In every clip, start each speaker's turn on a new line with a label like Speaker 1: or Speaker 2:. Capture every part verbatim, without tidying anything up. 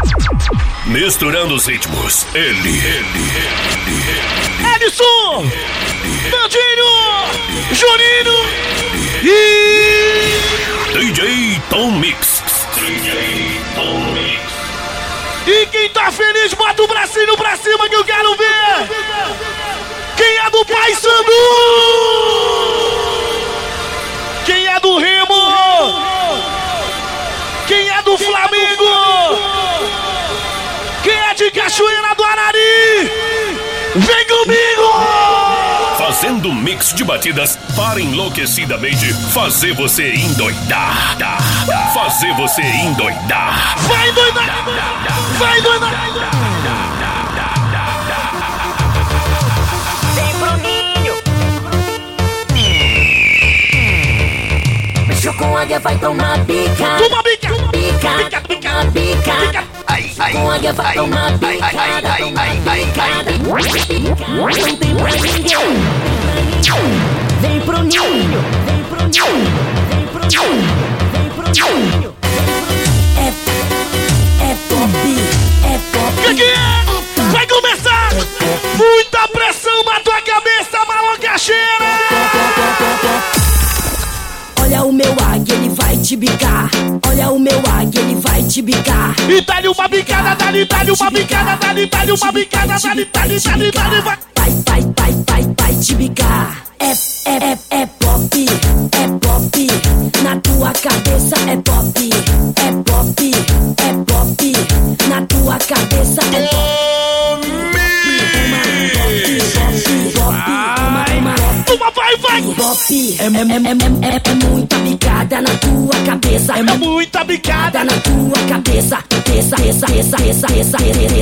Speaker 1: Misturando os ritmos, ele, ele, ele, ele.
Speaker 2: Edson, Bandinho, Juninho e
Speaker 1: D J Tom Mix. D J Tom Mix.
Speaker 2: E quem tá feliz, bota o bracinho pra cima que eu quero ver. Quem é do Paysandu? Quem é do Remo? Quem é do Flamengo? Quem é de Cachoeira do Arari? Vem comigo!
Speaker 1: Fazendo um mix de batidas para enlouquecidamente fazer você endoidar. Fazer você endoidar.
Speaker 2: Vai endoidar! Vai endoidar!
Speaker 3: Vem pro ninho! Mexeu com águia, vai tomar bica!
Speaker 2: Toma bica!
Speaker 3: Bica!
Speaker 2: Bica, bica,
Speaker 3: bica!
Speaker 2: bica!
Speaker 4: Ai, ai,
Speaker 3: Com águia vai tomar bica!
Speaker 4: ai, ai, ai, ai, ai, ai.
Speaker 3: Não tem pra ninguém! Vem pro ninho! Vem pro ninho! Vem pro ninho! Vem pro ninho! É, é pop! É pop!
Speaker 2: Que que é? Vai começar! Muita pressão na tua cabeça, malocacheira!
Speaker 3: Olha o meu águia, ele vai te bicar. Olha o meu águia, ele vai te bicar.
Speaker 2: E dá-lhe uma bicada, dá-lhe, dá-lhe uma bicada, dá-lhe, dá-lhe uma bicada, dá-lhe, dá-lhe, dá-lhe, dá-lhe, vai.
Speaker 3: Vai, vai, vai, vai, vai te bicar. É, é, é, é pop, é pop. Na tua cabeça é pop, é pop, é pop. Na tua cabeça é pop.
Speaker 2: Toma, vai, vai!
Speaker 3: Pop, é, é, é, é, é, é muita bicada na tua cabeça.
Speaker 2: É muita bicada
Speaker 3: na tua cabeça. Cabeça, cabeça, cabeça, cabeça,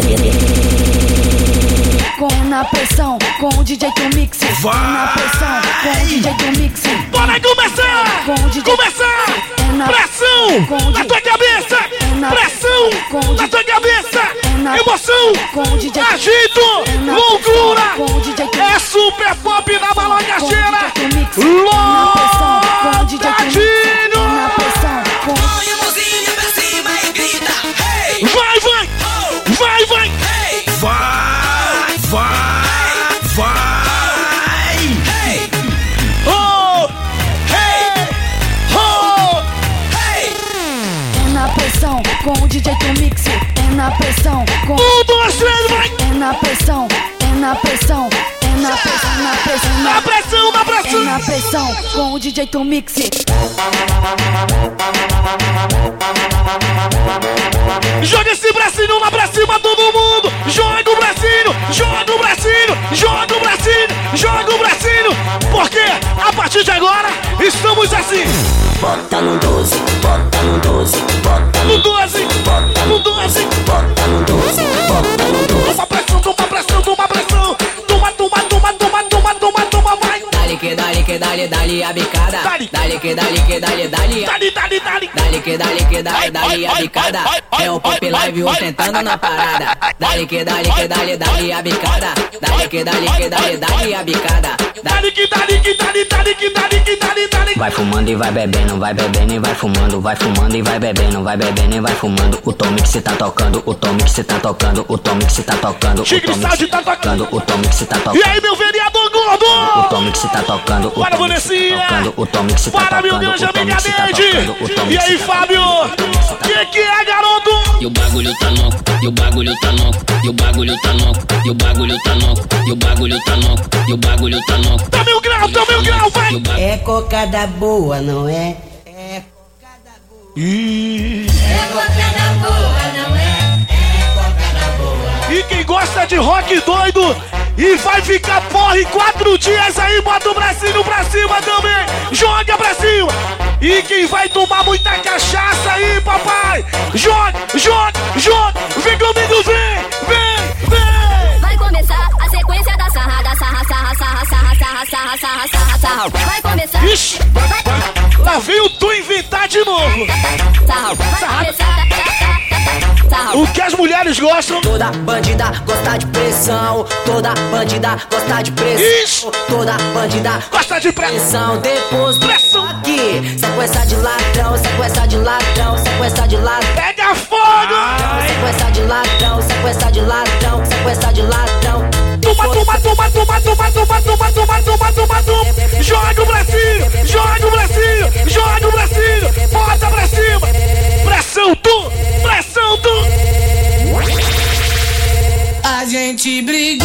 Speaker 3: com na pressão, com o D J Tom Mix.
Speaker 2: Vai.
Speaker 3: Na pressão, com o D J Tom Mix.
Speaker 2: Bora começar!
Speaker 3: Com o D J.
Speaker 2: Começar!
Speaker 3: É na-
Speaker 2: Pressão
Speaker 3: com o
Speaker 2: na
Speaker 3: D J.
Speaker 2: tua cabeça!
Speaker 3: É na-
Speaker 2: Pressão
Speaker 3: com o D J.
Speaker 2: na tua cabeça!
Speaker 3: É na-
Speaker 2: Emoção!
Speaker 3: com o D J.
Speaker 2: Agito!
Speaker 3: É na-
Speaker 2: Loucura!
Speaker 3: com o D J.
Speaker 2: É super pop na malocacheira!
Speaker 3: Com o D J Tom Mix. Na pressão, com o D J Tom Mix.
Speaker 2: Lotadinho!
Speaker 3: Na pressão, com
Speaker 5: Põe a mãozinha pra cima e grita, hey!
Speaker 2: Vai, vai! Vai, vai!
Speaker 5: Hey!
Speaker 2: Vai! Vai! Vai!
Speaker 5: Hey!
Speaker 2: Oh! Hey! Oh!
Speaker 5: Hey!
Speaker 3: é na pressão, com o D J Tom Mix. É na pressão, com
Speaker 2: Um, dois, três, vai!
Speaker 3: é na pressão, é na pressão, é na pressão, na pressão,
Speaker 2: Na
Speaker 3: na
Speaker 2: pressão, na
Speaker 3: é
Speaker 2: pressão!
Speaker 3: na pressão, com o D J Tom Mix.
Speaker 2: Joga esse bracinho lá pra cima, todo mundo! Joga o bracinho! Joga o bracinho! Joga o bracinho! Joga o bracinho! Porque a partir de agora estamos assim!
Speaker 3: Bota no doze, bota no doze, bota
Speaker 2: No doze! No doze!
Speaker 3: bota no doze, bota no doze.
Speaker 2: Toma pressão, toma pressão, toma pressão! Toma, toma, toma, toma, toma, toma, toma, vai!
Speaker 6: Dale que dale que dale dale a bicada.
Speaker 2: Dale.
Speaker 6: Dale que dale que dale dale.
Speaker 2: Dali, dali, dali!
Speaker 6: Dale que dale que dale dale a bicada. É o Pop Live ostentando na parada. Dale que dale que dale dale a bicada. Dale que dale que dale dale a bicada.
Speaker 2: Dali, que dali, que dali, dali, que dali, que dali, dali!
Speaker 6: Vai fumando e vai bebendo, vai bebendo e vai fumando, vai fumando e vai bebendo, vai bebendo e vai fumando. O Tom Mix tá tocando, o Tom Mix tá tocando, o Tom Mix tá tocando, o
Speaker 2: Tigre
Speaker 6: Tom Mix
Speaker 2: Sound tá
Speaker 6: tá tocando, o Tom Mix tá
Speaker 2: E
Speaker 6: tocando.
Speaker 2: aí, meu vereador
Speaker 6: O
Speaker 2: gordo!
Speaker 6: Tom Mix tá tocando, o
Speaker 2: Para,
Speaker 6: Tom Mix
Speaker 2: Vanessinha!
Speaker 6: tá tocando, o Tom Mix tá
Speaker 2: Para, meu
Speaker 6: tocando,
Speaker 2: grande
Speaker 6: o Tom
Speaker 2: amiga
Speaker 6: Mix tá tocando, o Tom
Speaker 2: Dede! E
Speaker 6: Mix
Speaker 2: aí,
Speaker 6: tá
Speaker 2: Fábio? Que que é, garoto?
Speaker 7: E o bagulho tá louco, e o bagulho tá louco, e o bagulho tá louco, e o bagulho tá louco, e o bagulho tá louco, e o bagulho tá louco.
Speaker 2: Tá mil grau, tá mil grau, vai!
Speaker 8: É cocada boa, não é? É
Speaker 2: E...
Speaker 5: É cocada boa, não é? É cocada boa.
Speaker 2: e quem gosta de rock doido e vai ficar porra em quatro dias aí, bota o bracinho pra cima também! Joga pra cima! E quem vai tomar muita cachaça aí, papai? Joga, joga, joga! Vem comigo, vem! Vem, vem!
Speaker 9: Vai começar a sequência da sarrada, sarra, sarra, sarra, sarra, sarra, sarra, sarra, sarra, sarra. Vai começar.
Speaker 2: Ixi! Lá vem o tu inventar de novo!
Speaker 9: Sarra, vai começar. Sarra.
Speaker 2: O que as mulheres gostam?
Speaker 6: Toda bandida gosta de pressão, toda bandida gosta de pressão,
Speaker 2: Isso.
Speaker 6: toda bandida
Speaker 2: Gosta de pressão!
Speaker 6: pressão. Depois do
Speaker 2: Pressão.
Speaker 6: aqui, sequência de ladrão, sequência de ladrão, sequência de ladrão,
Speaker 2: Pega fogo!
Speaker 6: sequência de conversa de ladrão.
Speaker 2: Toma, toma, toma, toma, toma, toma, toma, toma, toma, toma, toma. Joga o bracinho, joga o bracinho, joga o bracinho. Bota pra cima. Pressão, tu, pressão, tu.
Speaker 10: A gente brigou.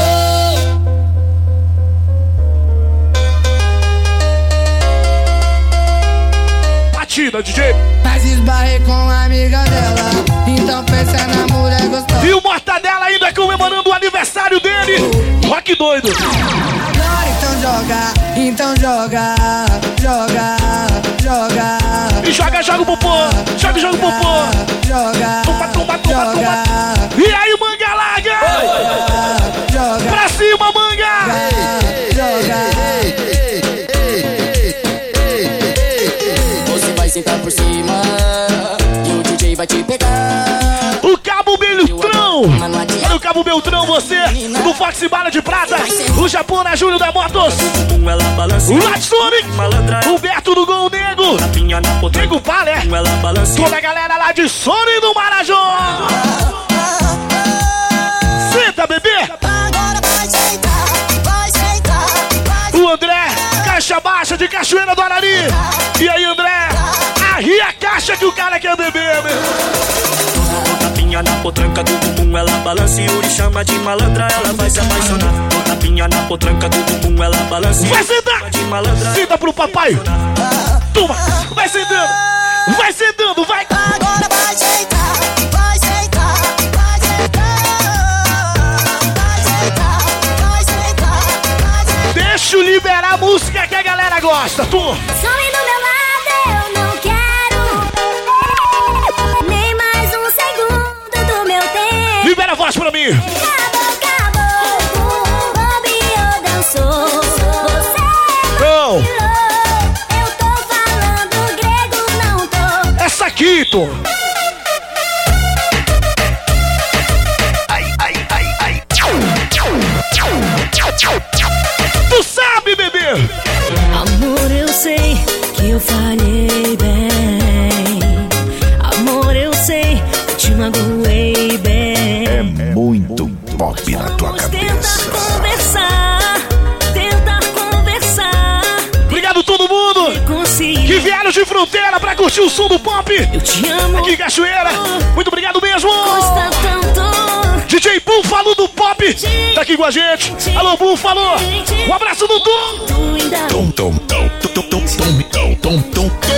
Speaker 2: Batida, D J.
Speaker 10: Mas esbarrei com a amiga dela. Então pensa na mulher gostosa.
Speaker 2: E o Mortadela ainda comemorando o aniversário dele. Rock doido.
Speaker 10: Agora então joga, então joga, joga, joga.
Speaker 2: E joga, joga o popô. Joga, joga o popô.
Speaker 10: Joga,
Speaker 2: toma, toma, toma, toma. E aí, manga larga.
Speaker 10: Joga.
Speaker 2: Pra cima, manga.
Speaker 10: Joga.
Speaker 6: Sentar por cima e o D J vai te pegar.
Speaker 2: O Cabo Beltrão. Olha o Cabo Beltrão, você do Fox Bala de Prata. O Japona Júnior da Motos. O Latsuri. O Beto do Gol Nego. Nego Palé. Toda a galera lá de Sony do Marajó. Senta, bebê. O André, caixa baixa de Cachoeira do Arari. E aí, André? Arria a caixa que o cara quer beber, meu.
Speaker 11: Tapinha na potranca do bumbum, ela balança e Yuri chama de malandra, ela vai se apaixonar. Tapinha na potranca do bumbum, ela balança e
Speaker 2: vai sentar!
Speaker 11: De malandra.
Speaker 2: Senta pro papai. Toma, vai sentando. Vai sentando, vai.
Speaker 5: Agora vai sentar, vai sentar, vai sentar. Vai sentar, vai sentar, vai sentar.
Speaker 2: Deixa eu liberar a música que a galera gosta, tu.
Speaker 9: Some do meu lado, eu não quero nem mais um segundo do meu tempo.
Speaker 2: Libera a voz pra mim.
Speaker 9: Acabou, acabou, o Bobby dançou. Você
Speaker 2: não.
Speaker 9: Eu tô falando grego, não tô.
Speaker 2: Essa aqui, tu.
Speaker 1: Ai, ai, ai, ai.
Speaker 2: Tu sabe, bebê.
Speaker 3: Amor, eu sei que eu falhei bem. Amor, eu sei que te magoei bem.
Speaker 1: É muito pop na tua cabeça.
Speaker 3: Tentar conversar, tentar conversar.
Speaker 2: Obrigado todo mundo que vieram de fronteira pra curtir o som do pop.
Speaker 3: Eu te amo.
Speaker 2: Aqui em Cachoeira. Muito obrigado mesmo.
Speaker 3: Custa tanto.
Speaker 2: D J Búfalo do Pop tá aqui com a gente. Alô, Búfalo. Um abraço do Tom.
Speaker 1: Tom, tom, tom, tom, tom, tom, tom, tom, tom, tom.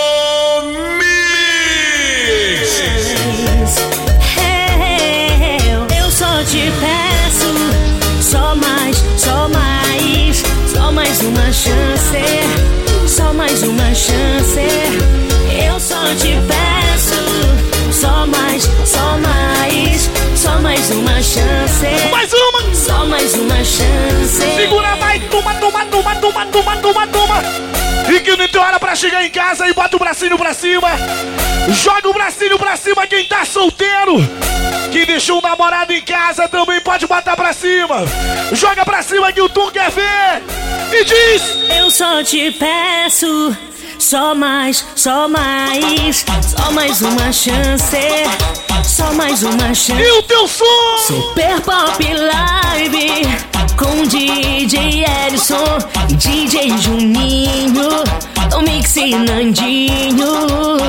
Speaker 3: Eu só te peço, só mais, só mais, só mais uma chance, só mais uma chance. Eu só te peço, só mais, só mais, só mais uma chance.
Speaker 2: Mais uma!
Speaker 3: Só mais uma chance.
Speaker 2: Segura, vai, toma, toma, toma, toma, toma, toma, toma. E que não tem hora pra chegar em casa e bota o bracinho pra cima. Joga o bracinho pra cima quem tá solteiro. Quem deixou o namorado em casa também pode botar pra cima. Joga pra cima que o Tom quer ver. E diz:
Speaker 3: eu só te peço, só mais, só mais, só mais uma chance, só mais uma chance.
Speaker 2: E o teu som?
Speaker 3: Super Pop Live com D J Ellison e D J Juninho, Tom Mix e Nandinho.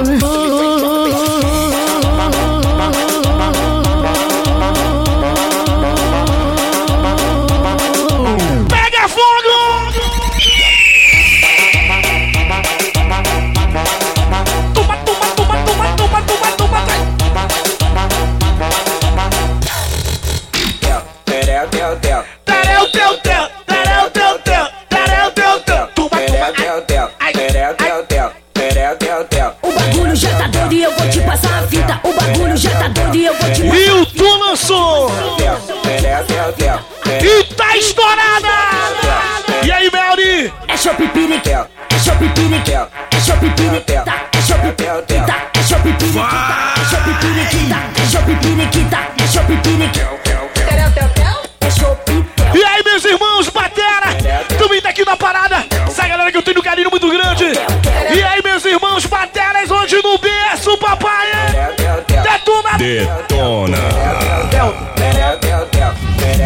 Speaker 2: Pega fogo! Toma, toma, toma, toma, toma, toma, toma, vai!
Speaker 11: Tereu, teu, teu.
Speaker 2: Tereu, teu, teu, tereu, teu, teu, tereu, teu, teu. Toma,
Speaker 11: Tereu, teu, teu. Tereu, teu, teu. Tereu, teu, teu.
Speaker 3: O bagulho já tá doido e eu vou te passar a fita. O bagulho já tá doido e eu vou te passar.
Speaker 2: E o Tu lançou!
Speaker 11: Tereu, teu, teu.
Speaker 2: E tá estourada! E aí, Melri?
Speaker 3: É Shopipiric, é Shopipiric, é Shopipiric, tá, é Shopipiric, tá, é Shopipiric, tá, é Shopipiric, tá, é Shopipiric, tá, é Shopipiric, é Shopipiric.
Speaker 2: E aí, meus irmãos, batera! Também tá aqui na parada. Essa galera que eu tenho um carinho muito grande. E aí, meus irmãos, bateras, hoje no berço, papai! Detona!
Speaker 1: Detona!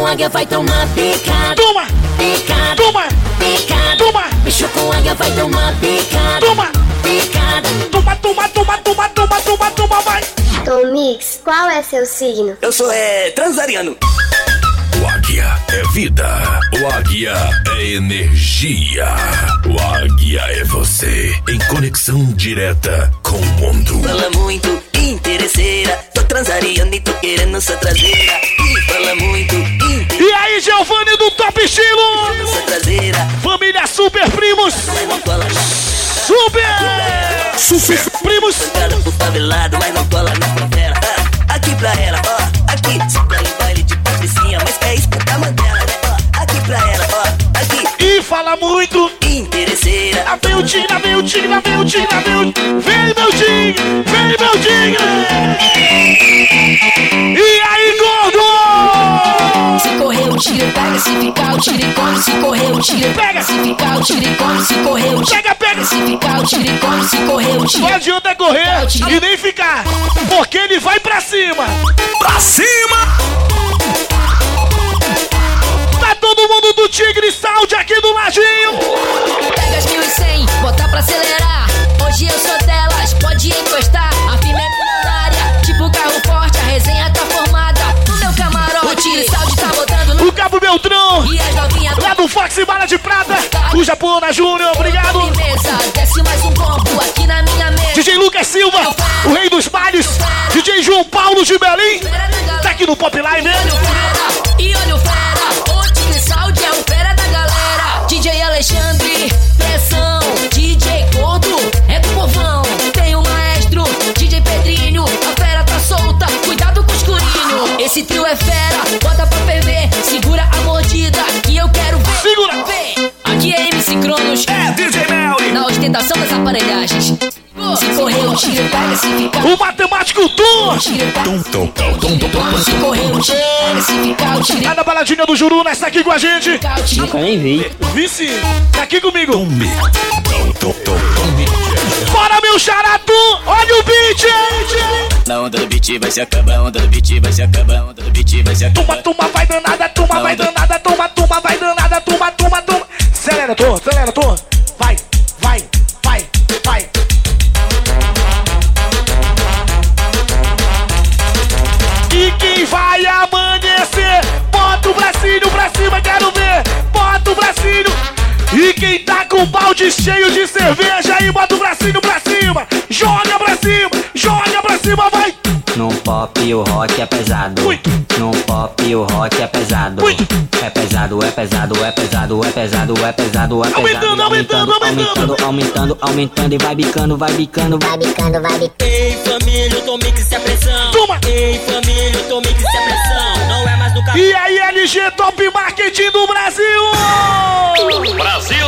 Speaker 3: com águia vai tomar picada.
Speaker 2: Toma!
Speaker 3: Picada.
Speaker 2: Toma!
Speaker 3: Picada.
Speaker 2: Toma!
Speaker 3: Bicho com águia vai tomar picada.
Speaker 2: Toma!
Speaker 3: Picada.
Speaker 2: Toma, toma, toma, toma, toma, toma, toma, vai!
Speaker 9: Tom Mix, qual é seu signo?
Speaker 12: Eu sou é, transariano.
Speaker 1: O Águia é vida. O Águia é energia. O Águia é você em conexão direta com o mundo.
Speaker 12: Fala muito, interesseira. Tô transariano e tô querendo sua traseira. E fala muito, interesseira.
Speaker 2: E aí, Giovanni do Top Estilo!
Speaker 12: Sua traseira.
Speaker 2: Família Super Primos!
Speaker 12: Mas não cola.
Speaker 2: Super! Super Primos!
Speaker 12: Pancada pro favelado, mas não cola na favela. Ah, aqui pra ela, ó. Aqui, se pra ir baile de patricinha, mas quer escutar Mandela, né? Ó, aqui pra ela, ó. Aqui.
Speaker 2: E fala muito!
Speaker 12: Interesseira.
Speaker 2: Lá vem o Tim, lá vem o Tim, lá vem o Tim, lá vem o Tim! Vem, meu Tim! Vem, meu Tim! E aí, gordo!
Speaker 3: Se correr o tiro, pega. Se ficar o tiro e come. Se correr o tiro,
Speaker 2: Pega!
Speaker 3: Se ficar o tiro e come. Se correr o tiro,
Speaker 2: Pega, pega!
Speaker 3: Se ficar o tiro e come. Se correr o tiro.
Speaker 2: Não adianta correr e nem ficar, porque ele vai pra cima!
Speaker 1: Pra cima!
Speaker 2: Tá todo mundo do Tigre Sound aqui do ladinho!
Speaker 3: Pega as mil e cem, botar pra acelerar. Hoje eu sou delas, pode encostar. A firma é milionária, tipo carro forte. A resenha tá formada no meu camarote. O Tigre Sound tá botando no
Speaker 2: O Cabo Beltrão,
Speaker 3: e as novinhas
Speaker 2: lá do Fox e Bala de Prata, o Japona Júnior, obrigado!
Speaker 3: firmeza. Desce mais um combo aqui na minha mesa.
Speaker 2: D J Lucas Silva, o rei dos bailes, D J João Paulo de Belém, tá aqui no Pop Live, né?
Speaker 3: Olha o fera, e olha o fera. O Tigre Sound é o fera da galera. D J Alexandre, pressão. D J Gordo, é do povão. Tem o maestro, D J Pedrinho. A fera tá solta, cuidado com o escurinho. Esse trio é fera, bota pra ferver. Segura a mordida, que eu quero ver.
Speaker 2: Segura!
Speaker 3: Vem. Aqui é M C Cronos,
Speaker 1: É D J Melly.
Speaker 3: na ostentação das aparelhagens. Se correr o tiro, pega. Se ficar
Speaker 2: O matemático Tom,
Speaker 3: tiro, pega.
Speaker 1: Tum, tum, tum, tum, tum, tum.
Speaker 3: Se correr o tiro, pega. Se ficar o tiro,
Speaker 2: lá na baladinha do Juruna, está aqui com a gente.
Speaker 3: ficar o tiro.
Speaker 13: Nunca nem vi.
Speaker 2: Vice, tá aqui comigo.
Speaker 1: Tum, tum, tum, tum, tum.
Speaker 2: Bora, meu charatu, olha o beat!
Speaker 12: Na onda do beat vai se acabar, a onda do beat vai se acabar, a onda do beat vai se
Speaker 2: Tuma,
Speaker 12: acabar.
Speaker 2: tuma, vai danada, tuma, vai danada, tuma, tuma, vai danada, tuma, tuma, tuma. Acelera, Tom, acelera, Tom. Vai, vai, vai, vai. E quem vai amanhecer, bota o bracinho pra cima, quero ver. Bota o bracinho. E quem tá com o balde cheio de cerveja aí, bota o bracinho pra cima. Joga pra cima, joga pra cima, vai.
Speaker 14: No pop o rock é pesado.
Speaker 2: Muito.
Speaker 14: No pop o rock é pesado.
Speaker 2: Muito.
Speaker 14: É pesado, é pesado, é pesado, é pesado, é pesado, é pesado.
Speaker 2: Aumentando, aumentando, aumentando.
Speaker 14: aumentando, aumentando, aumentando e vai bicando, vai bicando, vai
Speaker 9: bicando, vai bicando.
Speaker 12: Ei, família, o Tom Mix se a pressão.
Speaker 2: Toma.
Speaker 12: Ei, família, o Tom Mix se a pressão. Não é mais no carro.
Speaker 2: E aí, L G Top Marketing do Brasil!
Speaker 1: Brasil!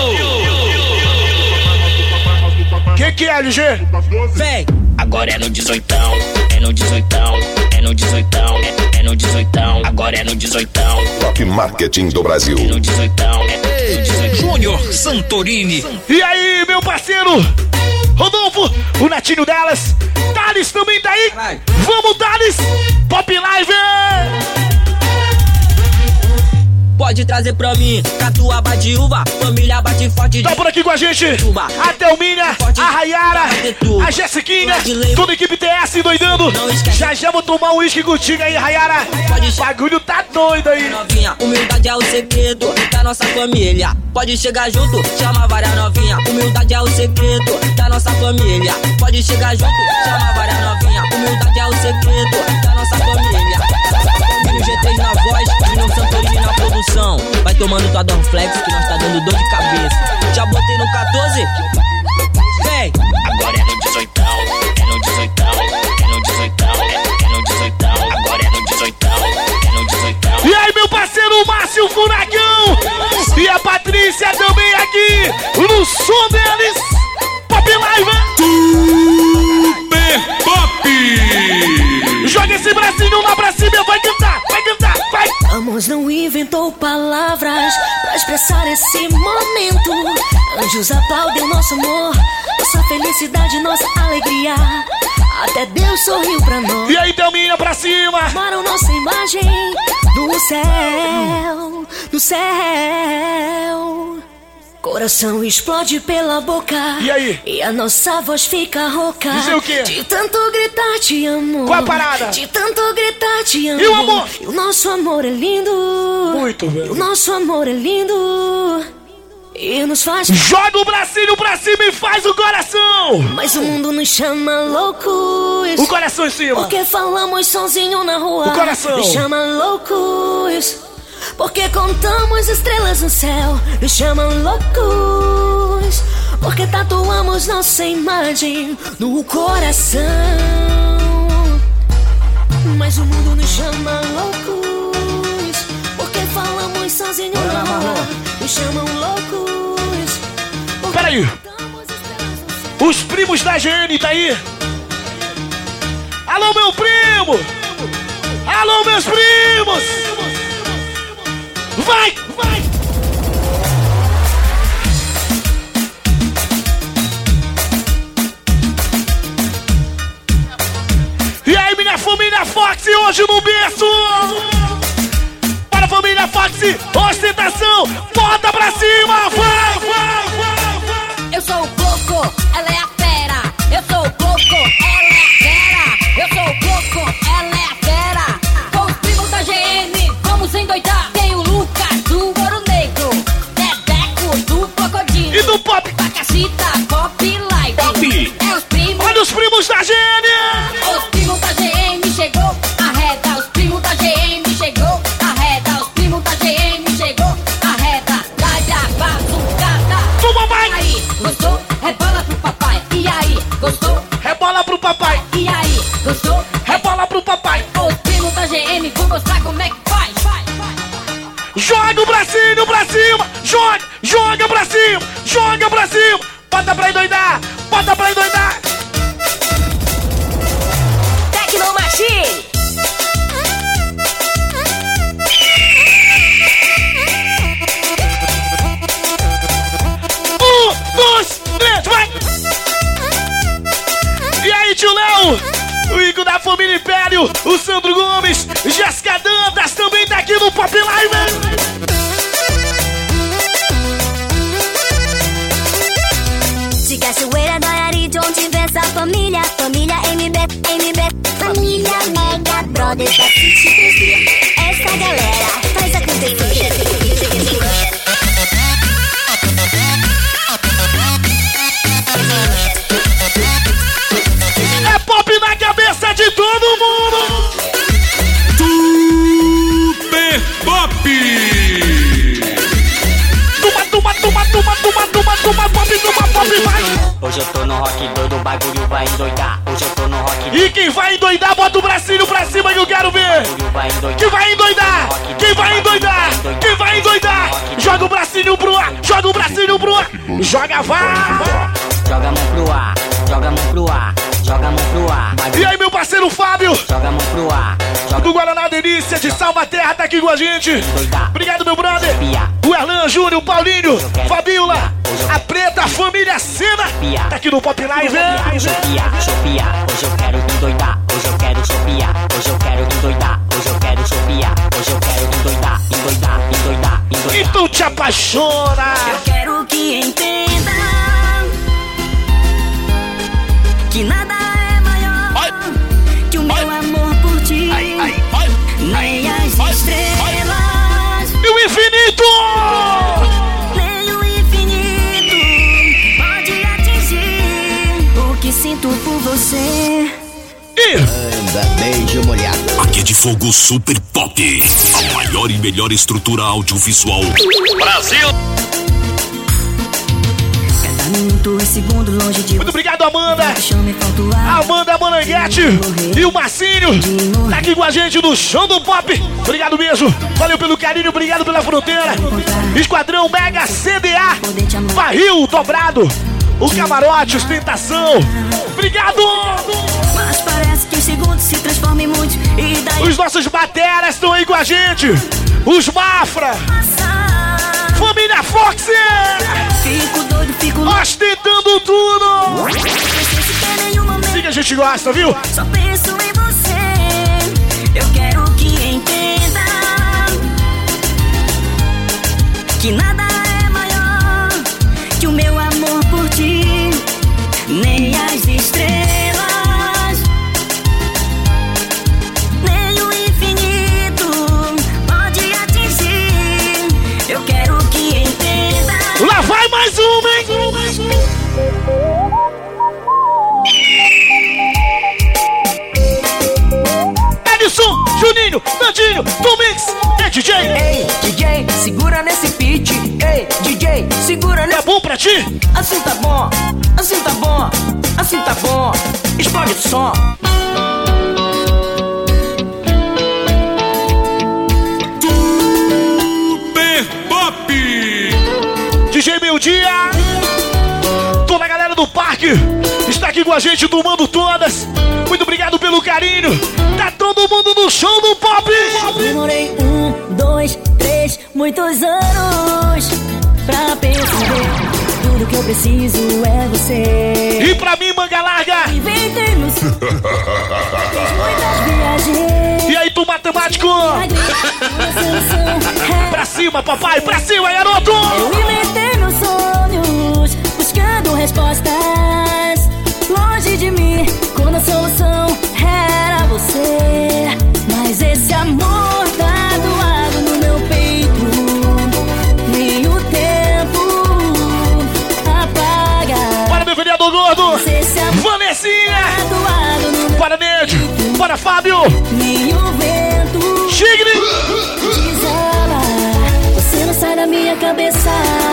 Speaker 2: Que que é, L G?
Speaker 12: Vem.
Speaker 7: Agora é no dezoitão, é no dezoitão, é no dezoitão, é, é no dezoitão, agora é no dezoitão,
Speaker 1: Top Marketing do Brasil.
Speaker 7: é no dezoitão, é no dezoitão.
Speaker 1: Júnior Santorini.
Speaker 2: E aí, meu parceiro? Rodolfo, o netinho delas. Thales também tá aí? Vamos, Thales! Pop Live!
Speaker 12: Pode trazer pra mim, catuaba de uva, família bate forte.
Speaker 2: Tá por aqui com a gente a Thelminha, a Rayara, a Jessiquinha, toda a equipe T S doidando. Já já vou tomar um uísque contigo aí, Rayara. O bagulho tá doido aí.
Speaker 12: Novinha, humildade é o segredo da nossa família. Pode chegar junto, chama várias novinha. Humildade é o segredo da nossa família. Pode chegar junto, chama várias novinha. Humildade é o segredo da nossa família. Família G três na voz, Júnior Santorini na produção. Vai tomando tua Dorflex que nós tá dando dor de cabeça. Já botei no quatorze? Vem!
Speaker 7: Agora é no dezoitão, é no dezoitão, é no dezoitão, é, é no dezoitão, agora é no dezoitão, é no dezoitão.
Speaker 2: E aí, meu parceiro Márcio Furacão e a Patrícia também aqui no som deles. Pop Live!
Speaker 1: Super Pop!
Speaker 2: Joga esse bracinho lá pra cima, vai cantar, vai cantar, vai!
Speaker 3: Amos não inventou palavras pra expressar esse momento. Anjos aplaudem o nosso amor, nossa felicidade, nossa alegria.
Speaker 13: Até Deus sorriu pra nós.
Speaker 2: E aí, Thelminha, pra cima.
Speaker 13: Tomaram nossa imagem no céu, no céu. Coração explode pela boca.
Speaker 2: E aí?
Speaker 13: E a nossa voz fica rouca.
Speaker 2: Dizer o quê?
Speaker 13: De tanto gritar te amo.
Speaker 2: Qual a parada?
Speaker 13: De tanto gritar te amo.
Speaker 2: E o amor?
Speaker 13: E o nosso amor é lindo.
Speaker 2: Muito, velho.
Speaker 13: O nosso amor é lindo. E nos faz...
Speaker 2: Joga o bracinho pra cima e faz o coração.
Speaker 13: Mas o mundo nos chama loucos.
Speaker 2: O coração em cima.
Speaker 13: Porque falamos sozinho na rua.
Speaker 2: O coração.
Speaker 13: Nos chama loucos. Porque contamos estrelas no céu. Nos chamam loucos. Porque tatuamos nossa imagem no coração. Mas o mundo nos chama loucos. Porque falamos sozinho na rua. Nos chamam loucos.
Speaker 2: Peraí. Os primos da G N tá aí? Alô, meu primo! Alô, meus primos! Vai, vai! E aí, minha família Fox, hoje no berço! Para a família Fox, ostentação, bota pra cima, vai, vai, vai, vai!
Speaker 6: Eu sou o Coco, ela é a fera. Eu sou o Coco, ela é a fera. Eu sou o Coco, ela é a fera. Com os primos da G M, vamos endoidar. Tem o Lucas do Ouro Negro, Dedeco do Crocodilo
Speaker 2: e do Pop,
Speaker 6: Bacacita, Pop Light.
Speaker 2: Pop.
Speaker 6: É os primos.
Speaker 2: Olha os primos da G M.
Speaker 6: Os primos da G M chegou, arreda. Os primos da G M chegou, arreda. Os primos da G M chegou, arreda. Dá-lhe a bazucada.
Speaker 2: Toma, vai!
Speaker 6: Aí, gostou? Rebola pro papai. E aí, gostou?
Speaker 2: Rebola pro papai.
Speaker 6: E aí, gostou?
Speaker 2: Rebola pro papai.
Speaker 6: Os primos da G M, vou mostrar como é que faz. Vai, vai.
Speaker 2: Joga o bracinho pra cima. Joga, joga pra cima. Joga pra cima. Bota pra endoidar. Bota pra endoidar.
Speaker 13: Tecno Machine.
Speaker 2: Um, dois, três, vai! E aí, tio Léo? O Igor da família Império, o Sandro Gomes, Jéssica Dantas também tá aqui no Pop Live.
Speaker 9: De Cachoeira, Guararite, onde vê essa família. Família M B, M B, família Mega Brothers da City três D. Essa galera faz acontecer.
Speaker 2: É pop na cabeça de todo mundo.
Speaker 1: Super Pop!
Speaker 2: Tuma, tuma, tuma, tuma, tuma, tuma, tuma, pop, tuma, pop, vai!
Speaker 14: Hoje eu tô no rock doido, o bagulho vai endoidar. Hoje eu tô no rock doido.
Speaker 2: E quem vai endoidar, bota o bracinho pra cima que eu quero ver. Quem vai endoidar? Quem vai endoidar? Quem vai endoidar? Joga o bracinho pro ar, joga o bracinho pro ar. Joga, vai!
Speaker 14: Joga a mão pro ar, joga a mão pro ar, joga a mão pro ar.
Speaker 2: E aí, meu parceiro Fábio?
Speaker 14: Joga a mão pro ar.
Speaker 2: Do Guaraná Delícia de Salvaterra tá aqui com a gente. Obrigado, meu brother. O Erlan, Júnior, o Paulinho, Fabiola, a Preta, a família Cena. Tá aqui no Pop Live.
Speaker 14: Chopia, chopia, hoje eu quero endoidar. Hoje eu quero chopia, hoje eu quero endoidar. Hoje eu quero chopia, hoje eu quero endoidar. Endoidar, endoidar, endoidar.
Speaker 2: E tu te apaixona.
Speaker 13: Eu quero que entenda que nada é maior ai, que o meu ai, amor por ti. Ai, ai, ai, nem ai, as ai, estrelas
Speaker 2: e o infinito.
Speaker 13: Nem o infinito pode atingir o que sinto por você.
Speaker 2: E
Speaker 15: anda, beijo molhado.
Speaker 1: Aqui é de Fogo Super Pop, a maior e melhor estrutura audiovisual Brasil.
Speaker 13: Minuto e segundo longe de
Speaker 2: muito obrigado, Amanda. Amanda Mananguete e o Marcinho tá aqui com a gente no Show do Pop. Obrigado mesmo. Valeu pelo carinho, obrigado pela fronteira. Esquadrão Mega C D A, Barril Dobrado, o Camarote, Ostentação. Obrigado.
Speaker 13: Mas parece que os segundos se transformam em muitos e daí...
Speaker 2: Os nossos bateras estão aí com a gente. Os Mafra, família Fox.
Speaker 13: Fico doido, fico
Speaker 2: ostentando tudo.
Speaker 13: Siga
Speaker 2: gente gosta, viu?
Speaker 13: Só penso em você, eu quero que entenda que nada é maior que o meu amor por ti, nem as estrelas, nem o infinito pode atingir. Eu quero que entenda.
Speaker 2: Lá vai mais uma, hein? Edson, Juninho, Nandinho, Tomix, é D J.
Speaker 12: Ei, D J, segura nesse beat. Ei, D J, segura nesse...
Speaker 2: Tá bom pra ti?
Speaker 12: Assim tá bom, assim tá bom, assim tá bom. Explode o som.
Speaker 1: Super Pop!
Speaker 2: D J Meio Dia, toda a galera do parque está aqui com a gente, tomando todas. Muito obrigado pelo carinho. Tá todo mundo no show do Pop.
Speaker 13: Demorei um, dois, três, muitos anos pra perceber. Tudo que eu preciso é você.
Speaker 2: E pra mim, manga larga.
Speaker 13: Inventei no sonho, fiz muitas viagens.
Speaker 2: E aí, tu matemático? Pra cima, papai, pra cima, garoto.
Speaker 13: Eu inventei meus sonhos, buscando respostas longe de mim, quando a solução era você. Mas esse amor tá doado no meu peito, nem o tempo apaga.
Speaker 2: Para, meu vereador gordo. Vanessinha.
Speaker 13: Tá
Speaker 2: para, Ned. Para, Fábio.
Speaker 13: Nem o vento
Speaker 2: Tigre.
Speaker 13: desaba. Você não sai da minha cabeça,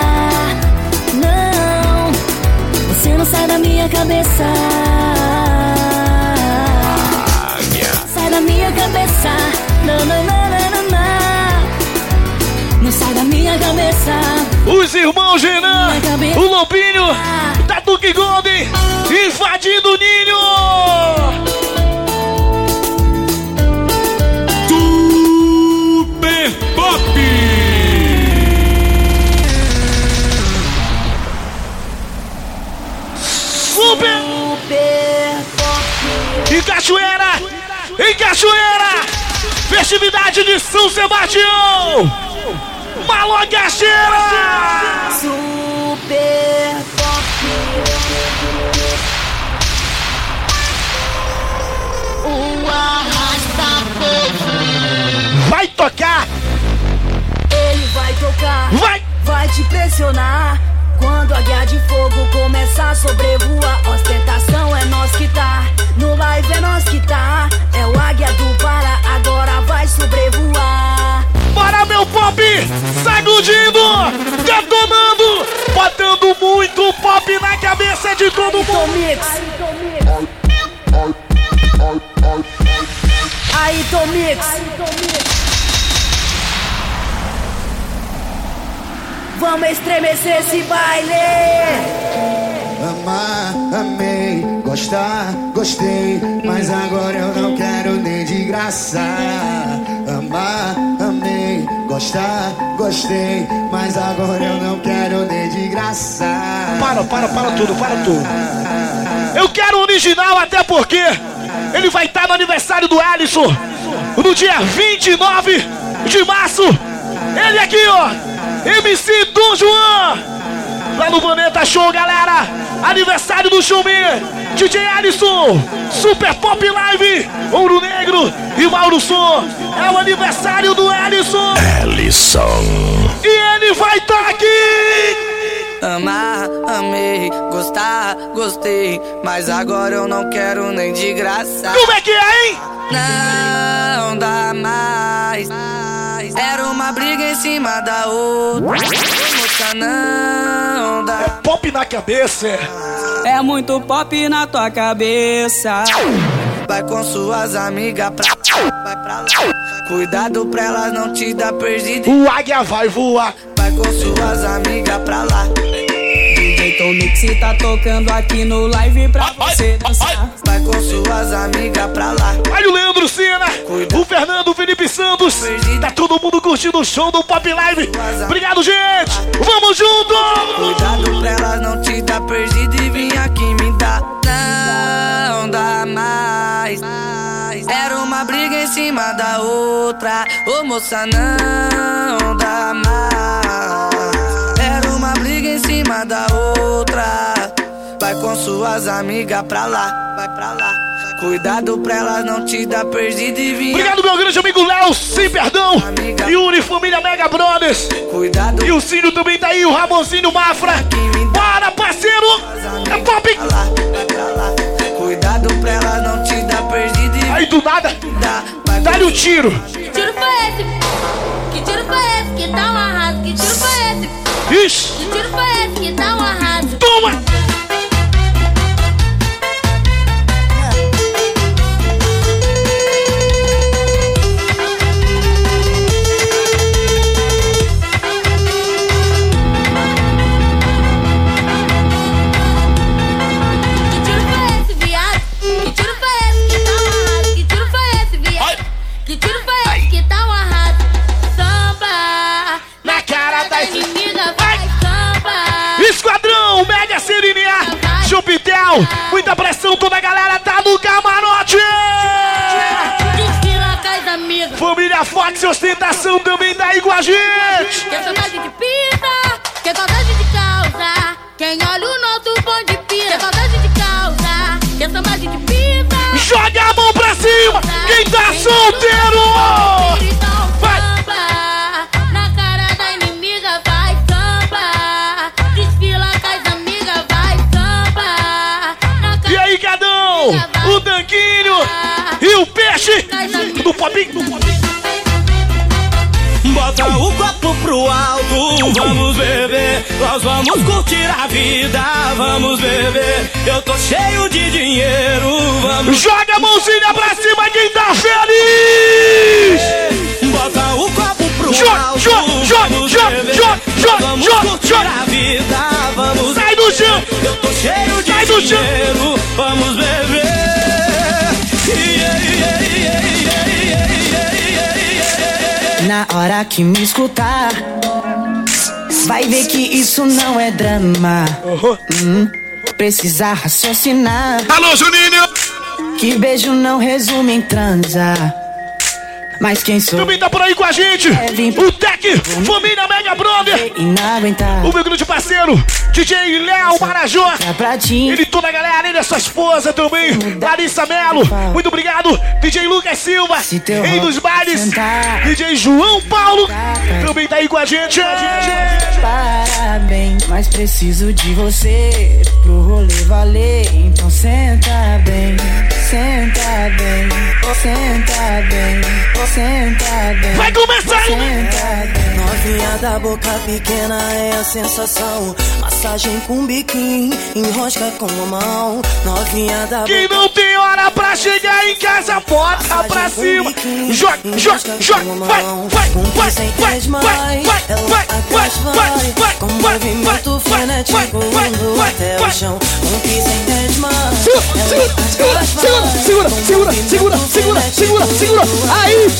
Speaker 13: não. Você não sai da minha cabeça. Sai da minha cabeça. Não, não, não, não, não, não. Não sai da minha cabeça.
Speaker 2: Os irmãos Renan, o Lobinho, da Duque Golden, invadindo o ninho.
Speaker 1: Super Pop!
Speaker 2: Super! Em Cachoeira! Em Cachoeira! Festividade de São Sebastião! Malogacheira!
Speaker 12: Super Pop.
Speaker 9: O arrasta-fogo.
Speaker 2: Vai tocar!
Speaker 12: Ele vai tocar,
Speaker 2: vai,
Speaker 12: vai te pressionar. Quando a guia de fogo começar a sobrevoar, ostentação é nós que tá, no live é nós que tá. É o águia do Pará, agora vai sobrevoar.
Speaker 2: Bora, meu pop! Sacudindo, detonando, botando muito pop na cabeça de todo mundo.
Speaker 12: Mix. Aí, Tomix. Vamos estremecer esse baile.
Speaker 16: Amar, amei, gostar, gostei, mas agora eu não quero nem de graça. Amar, amei, gostar, gostei, mas agora eu não quero nem de graça.
Speaker 2: Para, para, para tudo, para tudo. Eu quero o original, até porque ele vai estar no aniversário do Alisson, no dia vinte e nove de março. Ele aqui, ó, M C Dom João, lá no Planeta Show, galera. Aniversário do Showman, D J Alisson, Super Pop Live, Ouro Negro e Mauro Som. É o aniversário do Alisson.
Speaker 1: Alisson.
Speaker 2: E ele vai estar aqui.
Speaker 12: Amar, amei, gostar, gostei, mas agora eu não quero nem de graça.
Speaker 2: Como é que é, hein?
Speaker 12: Não dá mais. Era uma briga em cima da outra. Música não dá.
Speaker 2: É pop na cabeça.
Speaker 12: É muito pop na tua cabeça. Vai com suas amigas pra vai pra lá. Cuidado pra elas não te dar perdido.
Speaker 2: O águia vai voar.
Speaker 12: Vai com suas amigas pra lá. D J Tom Mix tá tocando aqui no live pra você dançar. Vai com suas amigas pra lá.
Speaker 2: Olha o Leandro Sena, o Fernando, o Felipe Santos. Tá todo mundo curtindo o show do Pop Live. Obrigado, gente. Vamos junto.
Speaker 12: Cuidado pra elas não te dar perdido e vir aqui me dar. Não dá mais. Era uma briga em cima da outra. Ô moça, não dá mais. Era uma briga em cima da outra. Vai com suas amigas pra lá, vai pra lá. Cuidado pra elas não te dar perdido e vir.
Speaker 2: Obrigado, meu grande amigo Léo, sem perdão. Yuri, família Mega Brothers.
Speaker 12: Cuidado.
Speaker 2: E o Cínio também tá aí, o Ramonzinho Mafra. Bora, parceiro. É pop.
Speaker 12: Cuidado pra elas não te dar perdido e
Speaker 2: aí do nada, dá-lhe o tiro.
Speaker 9: Que tiro foi esse? Que tiro foi esse? Que tá um arraso. Que tiro foi esse?
Speaker 2: Ixi.
Speaker 9: Que tiro foi esse? Que tá um arraso.
Speaker 2: Toma. Jupitel, muita pressão, toda a galera tá no camarote. Família Fox, ostentação também tá aí com a gente.
Speaker 9: Quer saudade de pizza, quer saudade de calça. Quem olha o nosso pão de pizza, quer saudade de calça. Quer saudade de pizza.
Speaker 2: Joga a mão pra cima, quem tá solteiro. Vai.
Speaker 9: Na cara da inimiga vai samba. Desfila com as amigas, vai samba.
Speaker 2: E aí, Gadão, o Tanquinho e o Peixe do Fabinho, do Fabinho.
Speaker 11: Bota o copo pro alto, vamos beber. Nós vamos curtir a vida, vamos beber. Eu tô cheio de dinheiro, vamos.
Speaker 2: Joga a mãozinha pra cima quem tá feliz.
Speaker 11: Bota o copo pro
Speaker 2: joga,
Speaker 11: alto,
Speaker 2: joga, joga, joga, joga,
Speaker 11: vamos
Speaker 2: joga,
Speaker 11: curtir
Speaker 2: joga
Speaker 11: a vida, vamos.
Speaker 2: Sai do chão.
Speaker 11: Eu tô cheio de
Speaker 2: Sai do
Speaker 11: dinheiro,
Speaker 2: chão.
Speaker 11: vamos beber. Yeah, yeah, yeah, yeah, yeah, yeah, yeah.
Speaker 12: Na hora que me escutar, vai ver que isso não é drama.
Speaker 2: Uhum.
Speaker 12: Hum, precisa raciocinar.
Speaker 2: Alô, Juninho!
Speaker 12: Que beijo não resume em transar. Mas quem sou?
Speaker 2: Também tá por aí com a gente. O Tec, família Mega Brother. O meu grande parceiro, D J Léo Marajó. Ele e toda a galera, ele e a sua esposa também. Larissa Melo, muito obrigado. D J Lucas Silva, rei dos bailes. D J João Paulo, também tá aí com a gente.
Speaker 12: Parabéns, mas preciso de você pro rolê valer. Então senta bem, senta bem, senta bem, senta bem.
Speaker 2: Vai começar!
Speaker 17: Novinha da boca pequena é a sensação. Massagem com biquinho, enrosca com a mão. Novinha da
Speaker 2: Quem não tem hora pra chegar em casa, bota pra cima. Joga, joga, joga. Vai, vai, vai, vai, vai, vai, vai, vai, vai, vai,
Speaker 17: com movimento frenético indo até o chão. Um piso em dez mãos.
Speaker 2: Segura, segura, segura, segura, segura, segura, segura. Aí,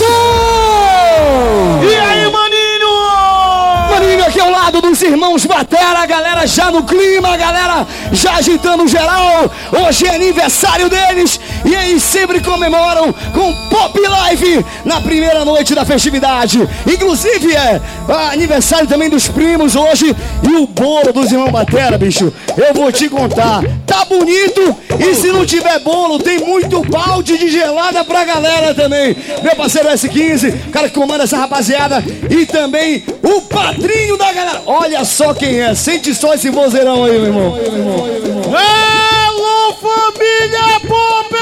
Speaker 2: pô! E aí, maninho? Maninho aqui ao lado dos irmãos Batera, a galera já no clima, a galera já agitando geral. Hoje é aniversário deles e eles sempre comemoram com Pop Live na primeira noite da festividade. Inclusive é aniversário também dos primos hoje e o bolo dos irmãos Batera, bicho. Eu vou te contar, tá bonito e se não tiver bolo tem muito balde de gelada pra galera também. Meu parceiro S quinze, cara que comanda essa rapaziada e também o padrinho da galera. Olha só quem é, sente só esse vozeirão aí, meu irmão. Alô, família Pop!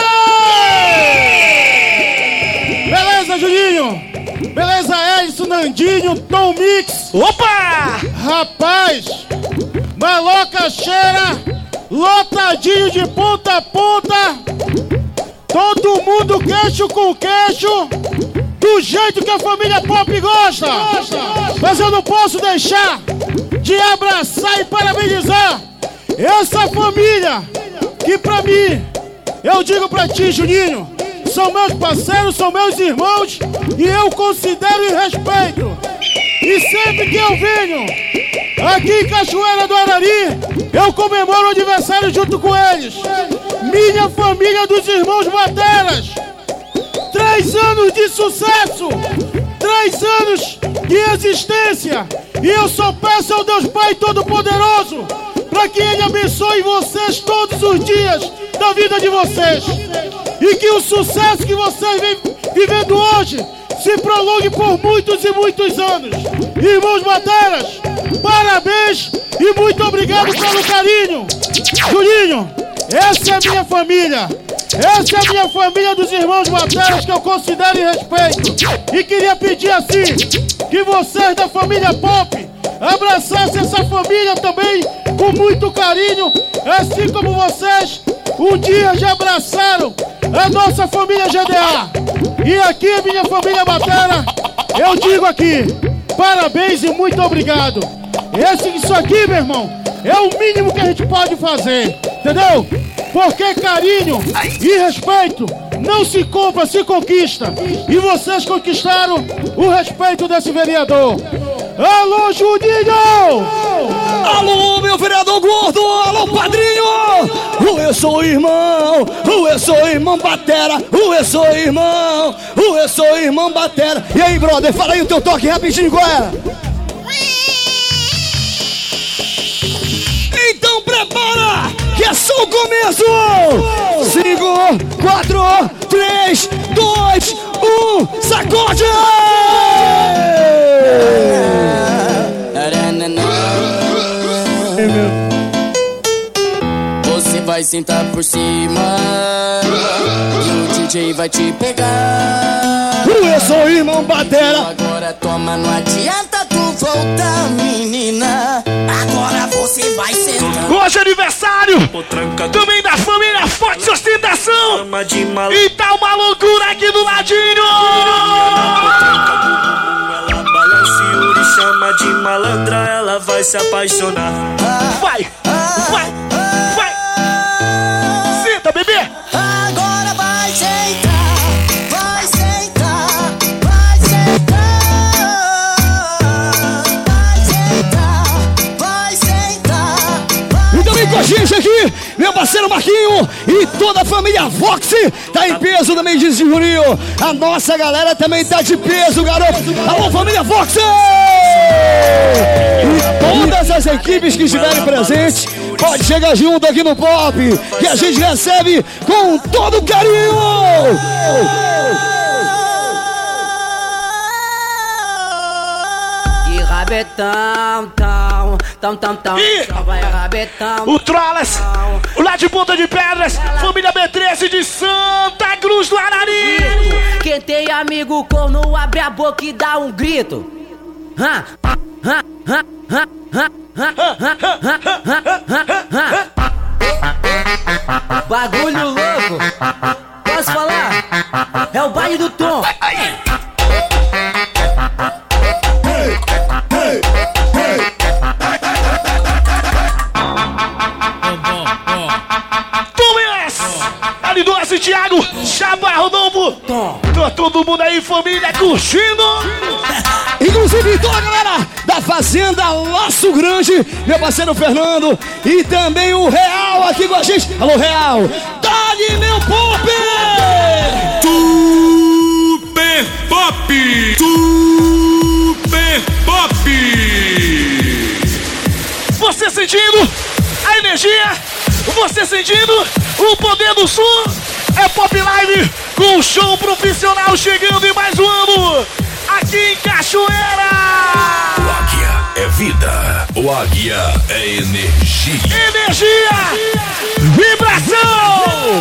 Speaker 18: Beleza, Juninho? Beleza, Edson, Nandinho, Tom Mix.
Speaker 2: Opa!
Speaker 18: Rapaz, maloca cheira, lotadinho de ponta a ponta. Todo mundo queixo com queixo, do jeito que a família Pop gosta. Mas eu não posso deixar de abraçar e parabenizar Essa família, que pra mim, eu digo pra ti, Juninho, são meus parceiros, são meus irmãos e eu considero e respeito. E sempre que eu venho aqui em Cachoeira do Arari, eu comemoro o aniversário junto com eles. Minha família dos irmãos Bateras. Três anos de sucesso, três anos de existência. E eu só peço ao Deus Pai Todo-Poderoso para que Ele abençoe vocês todos os dias da vida de vocês. E que o sucesso que vocês vêm vivendo hoje se prolongue por muitos e muitos anos. Irmãos Bateras, parabéns e muito obrigado pelo carinho. Juninho, essa é a minha família. Essa é a minha família dos irmãos Bateras que eu considero e respeito. E queria pedir assim, que vocês da família Pop abraçassem essa família também com muito carinho, assim como vocês um dia já abraçaram a nossa família G D A. E aqui, minha família Batera, eu digo aqui, parabéns e muito obrigado. Esse, isso aqui, meu irmão, é o mínimo que a gente pode fazer, entendeu? Porque carinho e respeito não se compra, se conquista. E vocês conquistaram o respeito desse vereador. Alô, Juninho!
Speaker 11: Alô, meu vereador gordo! Alô, padrinho! Eu sou irmão! Eu sou irmão Batera! Eu sou irmão! Eu sou irmão Batera! E aí, brother, fala aí o teu toque rapidinho, qual é? Então prepara! Que é só o começo! cinco, quatro, três, dois, um, sacode!
Speaker 19: Você vai sentar por cima e o D J vai te pegar.
Speaker 11: Eu sou irmão Batera.
Speaker 19: Agora toma, não adianta tu voltar, menina. Agora você vai sentar.
Speaker 2: Hoje é aniversário também da família Forte Ostentação. E tá uma loucura aqui do ladinho.
Speaker 20: Ela balança e Yuri chama de malandra. Ela vai se apaixonar.
Speaker 2: Vai, vai, vai. Senta, bebê.
Speaker 5: Agora vai sentar, vai sentar, vai sentar, vai sentar, vai sentar.
Speaker 11: E também com a gente aqui, meu parceiro Marquinho e toda a família Vox tá em peso também, diz Juninho. A nossa galera também tá de peso, garoto. Alô, família Vox! E todas as equipes que estiverem presentes, pode chegar junto aqui no Pop, que a gente recebe com todo carinho.
Speaker 17: E rabetão, tão, tão, tão, tão.
Speaker 2: E
Speaker 17: vai rabetão.
Speaker 2: O Trollas, o lá de Ponta de Pedras, família B treze de Santa Cruz do Arari.
Speaker 17: Quem tem amigo corno, abre a boca e dá um grito. Ha, ha, ha, ha, ha, ha, ha, ha, ha, ha. Bagulho louco. Posso falar? É o baile do Tom.
Speaker 2: Ali doce, Thiago, Chabarro Novo. Tô todo mundo aí, família, curtindo.
Speaker 11: Inclusive toda a galera da Fazenda Laço Grande, meu parceiro Fernando e também o Real aqui com a gente. Alô, Real, dá-lhe meu pop!
Speaker 1: Super Pop! Super Pop!
Speaker 2: Você sentindo a energia? Você sentindo o poder do som? É Pop Live com show profissional chegando em mais um ano aqui em Cachoeira.
Speaker 1: O Águia é vida, o Águia é energia.
Speaker 2: Energia, vibração,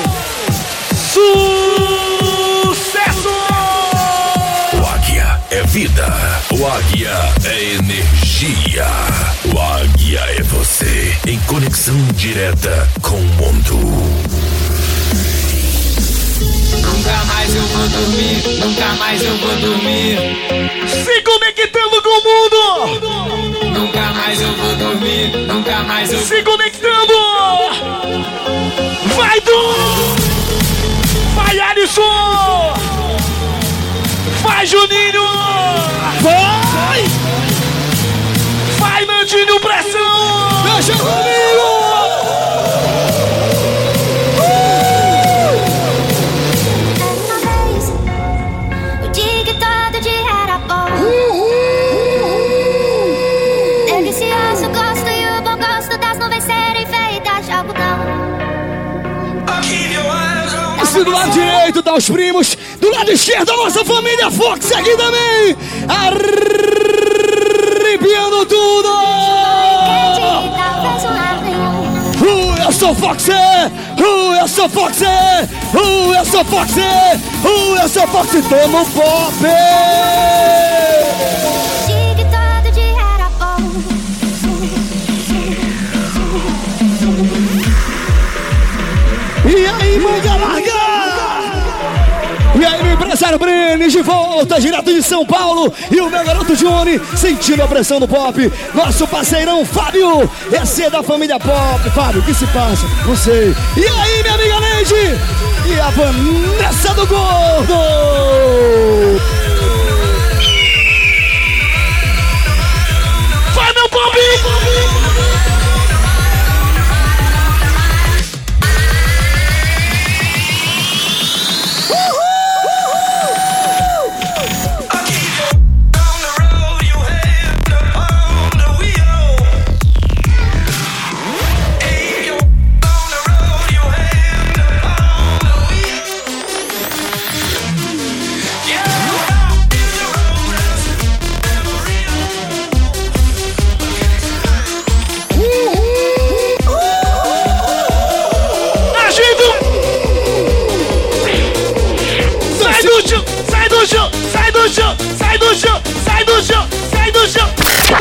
Speaker 2: sucesso.
Speaker 1: O Águia é vida, o Águia é energia. O Águia é você, em conexão direta com o mundo.
Speaker 21: Nunca mais eu vou dormir, nunca mais eu vou dormir.
Speaker 2: Se conectando com o mundo.
Speaker 21: Nunca mais eu vou dormir, nunca mais eu
Speaker 2: Se conectando
Speaker 11: do lado direito tá os primos. Do lado esquerdo a nossa família Fox aqui também. Arrepiando tudo. Uh, eu sou Foxy. Uh, eu sou Foxy. Uh, eu sou Foxy. Uh, eu sou Foxy. Tamo pop. E aí, manga larga! E aí, meu empresário Brenes, de volta, direto de São Paulo. E o meu garoto Johnny, sentindo a pressão do pop. Nosso parceirão Fábio, esse é da família Pop. Fábio, o que se passa? Não sei. E aí, minha amiga Neide? E a Vanessa do Gordo?
Speaker 2: Vai, meu pop! Sai do chão, sai do chão, sai do chão, sai do chão.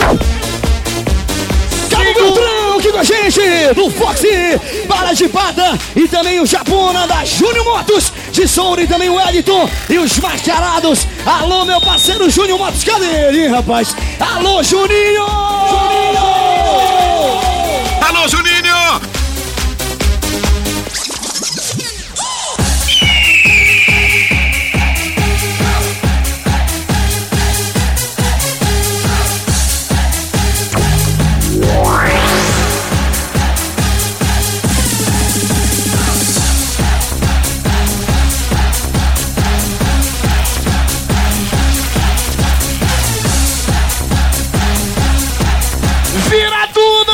Speaker 11: Cabo Beltrão aqui com a gente, do Foxy, Bala de Pata e também o Japona da Júnior Motos, de Soura e também o Wellington e os mascarados. Alô, meu parceiro Júnior Motos, cadê ele, hein, rapaz? Alô, Juninho! Juninho!
Speaker 1: Alô, Juninho!
Speaker 2: Vira tudo!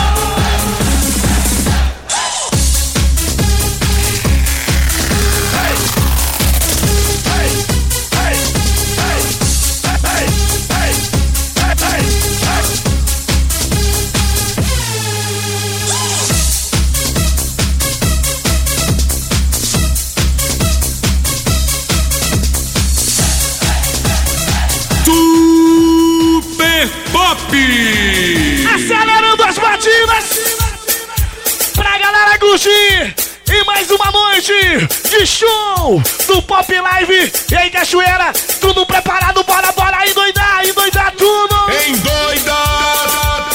Speaker 1: Super Pop!
Speaker 2: Acelerando as batidas pra galera curtir. E mais uma noite de show do Pop Live. E aí, Cachoeira, tudo preparado? Bora, bora, endoidar, endoidar tudo.
Speaker 1: Endoidar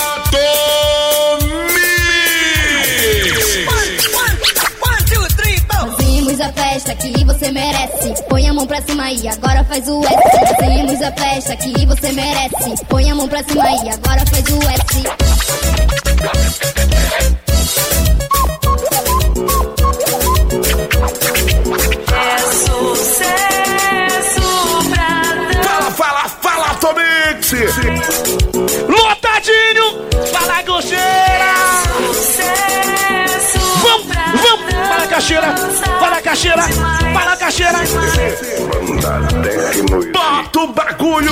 Speaker 9: Fazemos a festa que você merece. Põe a mão pra cima e agora faz o S. Fazemos a festa que você merece. Põe a mão pra cima e agora faz o S.
Speaker 12: É sucesso pra
Speaker 1: Fala, fala, fala, Tomix!
Speaker 2: Lotadinho, fala, Gocheira. Vamos, vamos, fala, Cacheira, fala, Cacheira, fala, Cacheira.
Speaker 1: Bota o bagulho!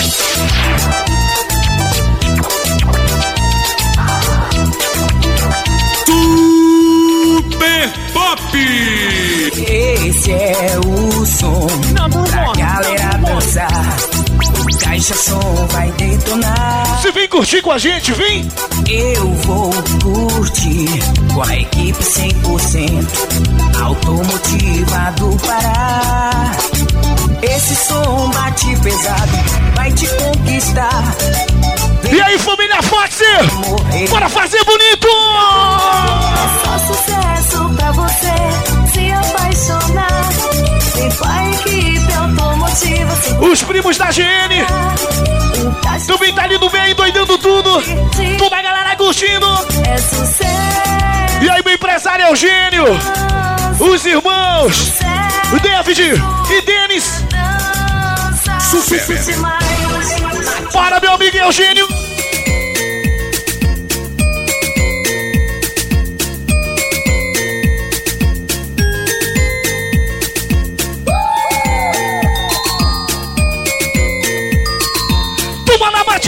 Speaker 1: Super Pop!
Speaker 12: Esse é o som pra galera dançar. Caixa som vai detonar.
Speaker 2: Se vem curtir com a gente, vem!
Speaker 12: Eu vou curtir com a equipe cem por cento automotiva do Pará. Esse som bate pesado, vai te conquistar.
Speaker 2: E aí, família Foxy, bora fazer bonito!
Speaker 12: É só sucesso pra você se apaixonar. Vem com a equipe automotiva.
Speaker 2: Os primos da G N também tá ali no meio, doidando tudo. Toda a galera curtindo.
Speaker 12: É sucesso.
Speaker 2: E aí, meu empresário Eugênio, os irmãos David e Denis.
Speaker 1: Super!
Speaker 2: Bora, meu amigo Eugênio.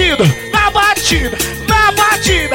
Speaker 2: batida, na batida, na batida.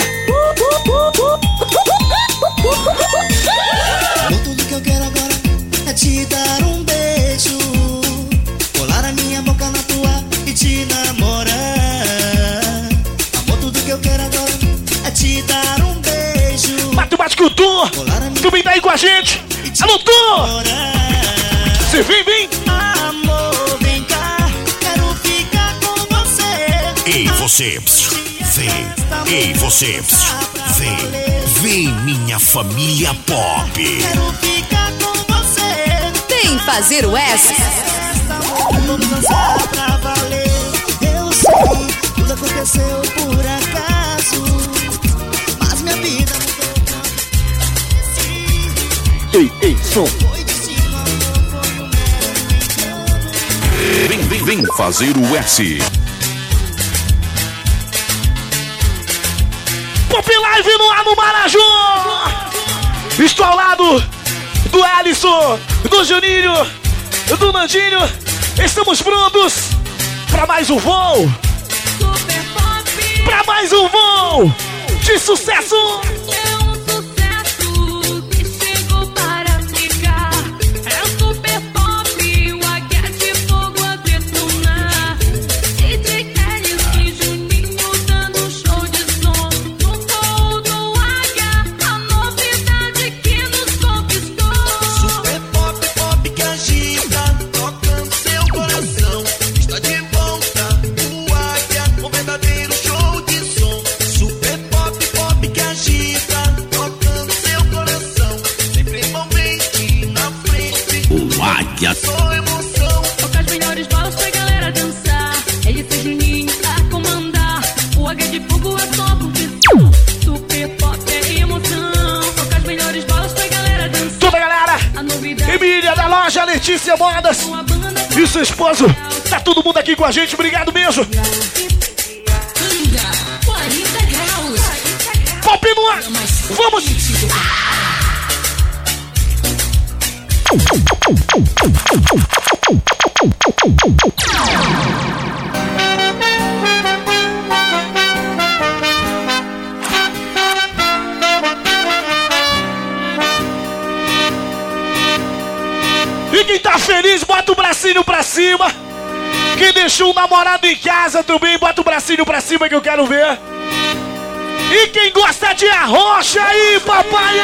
Speaker 5: Amor, tudo que eu quero agora é te dar um beijo, colar a minha boca na tua e te namorar. Amor, tudo que eu quero agora é te dar um beijo.
Speaker 2: Bate, bate com o Tu. Tu vem daí com a gente. Alô, Tu. Você vem, vem.
Speaker 5: Amor, vem cá, quero ficar com você.
Speaker 1: Ei, você, vem. Ei, você, vem. Vem, minha família pop.
Speaker 5: Quero ficar com você.
Speaker 4: Vem fazer o S.
Speaker 5: Vamos dançar pra valer. Eu sei, tudo aconteceu por acaso, mas minha vida mudou.
Speaker 2: Ei, ei, som.
Speaker 1: Vem, vem, vem fazer o S.
Speaker 2: Pop Live no ar no Marajó. Estou ao lado do Alisson, do Juninho, do Nandinho. Estamos prontos para mais um voo. Para mais um voo de sucesso.
Speaker 1: Só
Speaker 22: emoção. Toca as melhores bolas pra galera dançar. Ele fez Juninho a comandar. O H de fogo é só curtição. Super pop é emoção. Toca as melhores bolas pra galera dançar.
Speaker 2: Toda a galera. Emília da loja Letícia Modas e seu esposo. Tá todo mundo aqui com a gente. Obrigado mesmo. Pop no ar. Vamos. E quem tá feliz, bota o bracinho pra cima. Quem deixou o namorado em casa também, bota o bracinho pra cima que eu quero ver. E quem gosta de arrocha aí, papai?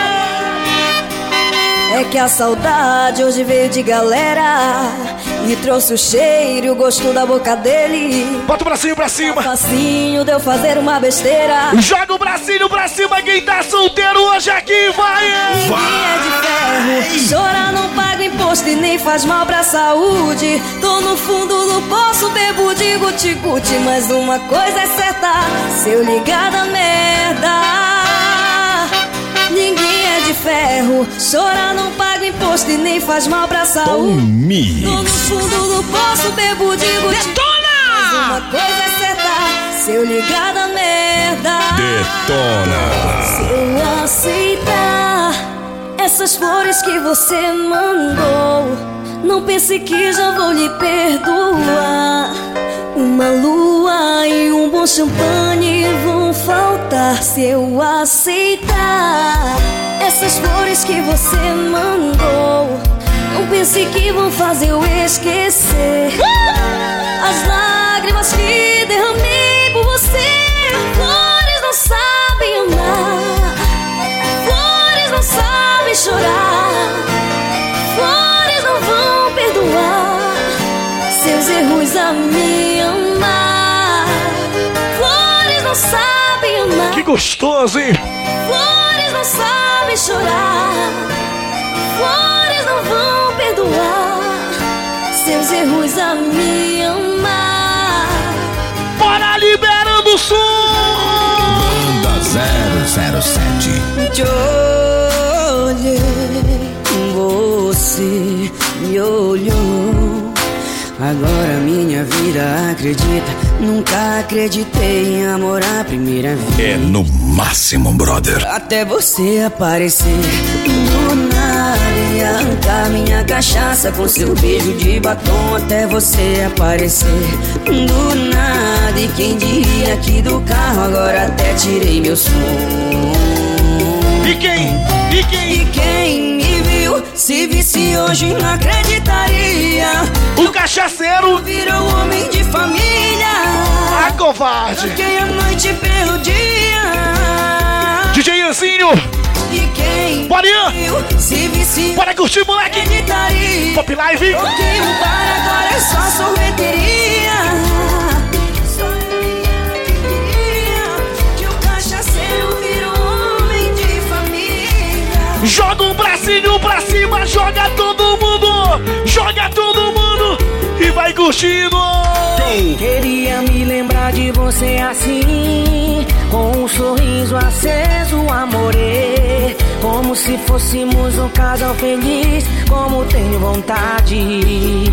Speaker 3: É que a saudade hoje veio de galera e trouxe o cheiro e o gosto da boca dele.
Speaker 2: Bota o bracinho pra cima.
Speaker 3: Facinho de eu fazer uma besteira.
Speaker 2: Joga o bracinho pra cima, quem tá solteiro hoje aqui, vai!
Speaker 3: Vai! É de ferro, chora, não paga imposto e nem faz mal pra saúde. Tô no fundo do poço, bebo de guti-guti, mas uma coisa é certa, se eu ligar da merda. Ninguém é de ferro, chora, não paga imposto e nem faz mal pra saúde. Tô no fundo do poço, bebo de guti. Detona! Mas uma coisa é certa, se eu ligar da merda.
Speaker 1: Detona!
Speaker 3: Se eu aceitar essas flores que você mandou, não pense que já vou lhe perdoar. Uma lua e um bom champanhe vão faltar se eu aceitar essas flores que você mandou. Não pense que vão fazer eu esquecer as lágrimas que derramei por você. Flores não sabem amar, flores não sabem chorar, flores não vão perdoar seus erros a me amar. Flores não sabem amar.
Speaker 2: Que gostoso, hein?
Speaker 3: Flores não sabem chorar, flores não vão perdoar seus erros a me amar.
Speaker 2: Bora liberando o som!
Speaker 1: Banda zero zero sete.
Speaker 3: Te olhei, você me olhou. Agora minha vida acredita
Speaker 12: Nunca acreditei em amor à primeira vez.
Speaker 1: É no máximo, brother.
Speaker 12: Até você aparecer do nada e arrancar minha cachaça com seu beijo de batom. Até você aparecer do nada. E quem diria que do carro agora até tirei meu som.
Speaker 2: E quem? E quem?
Speaker 12: E quem me viu, se visse hoje não acreditaria.
Speaker 2: O cachaceiro
Speaker 12: virou homem de família.
Speaker 2: A covarde.
Speaker 12: Troquei a noite pelo dia.
Speaker 2: D J Ianzinho.
Speaker 12: E quem
Speaker 2: Bora, Ian.
Speaker 12: viu, se visse
Speaker 2: Bora curtir, moleque.
Speaker 12: acreditaria.
Speaker 2: Pop Live.
Speaker 12: Troquei um bar, agora é só sorveteria. Só eu que queria que o cachaceiro virou homem de família.
Speaker 2: Joga um bracinho pra cima, joga todo mundo. Joga todo mundo e vai curtindo.
Speaker 17: Queria me lembrar de você assim, com um sorriso aceso, amore. Como se fôssemos um casal feliz, como tenho vontade.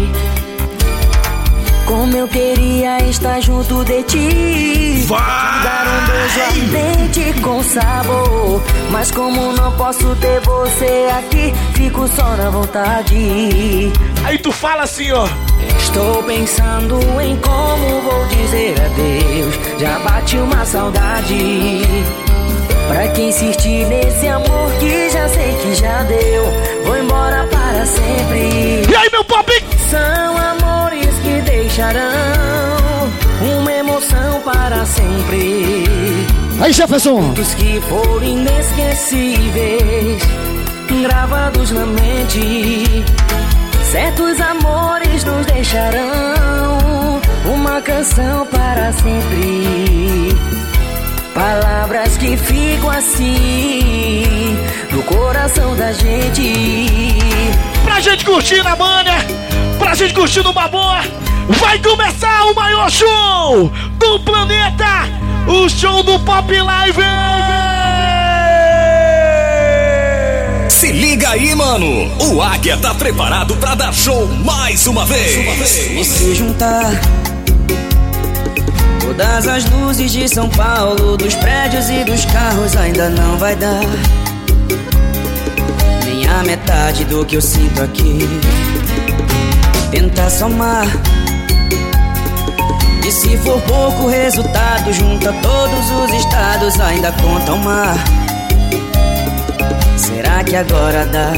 Speaker 17: Como eu queria estar junto de ti.
Speaker 1: Vai!
Speaker 17: Dar um beijo ardente com sabor. Mas como não posso ter você aqui, fico só na vontade.
Speaker 2: Aí tu fala assim, ó.
Speaker 17: Estou pensando em como vou dizer adeus. Já bate uma saudade. Pra que insistir nesse amor que já sei que já deu. Vou embora para sempre.
Speaker 2: E aí, meu pop?
Speaker 17: São amores que deixarão uma emoção para sempre.
Speaker 11: Aí, Jefferson.
Speaker 17: Dos que foram inesquecíveis, gravados na mente. Certos amores nos deixarão uma canção para sempre. Palavras que ficam assim no coração da gente.
Speaker 2: Pra gente curtir na manha, pra gente curtir numa boa, vai começar o maior show do planeta, o show do Pop Live.
Speaker 1: Se liga aí, mano. O Águia tá preparado pra dar show mais uma vez.
Speaker 12: Se você juntar todas as luzes de São Paulo, dos prédios e dos carros, ainda não vai dar nem a metade do que eu sinto aqui. Tenta somar, e se for pouco resultado, junta todos os estados, ainda conta o mar. Será que agora dá?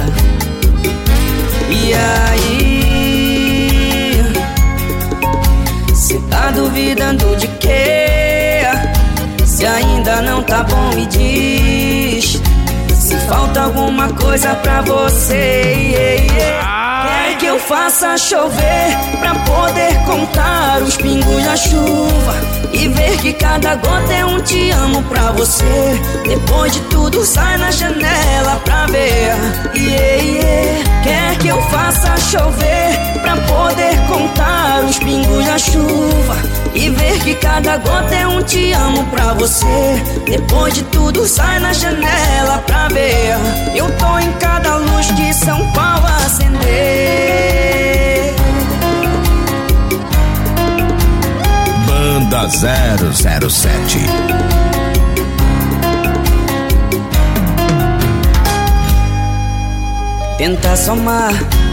Speaker 12: E aí? Cê tá duvidando de quê? Se ainda não tá bom, me diz. Se falta alguma coisa pra você, yeah, yeah. Quer que eu faça chover pra poder contar os pingos da chuva e ver que cada gota é um te amo pra você. Depois de tudo sai na janela pra ver, yeah, yeah. Quer que eu faça chover pra poder contar os pingos da chuva e ver que cada gota é um te amo pra você. Depois de tudo sai na janela pra ver. Eu tô em cada luz que São Paulo acender.
Speaker 1: Banda zero zero sete.
Speaker 12: Tenta somar,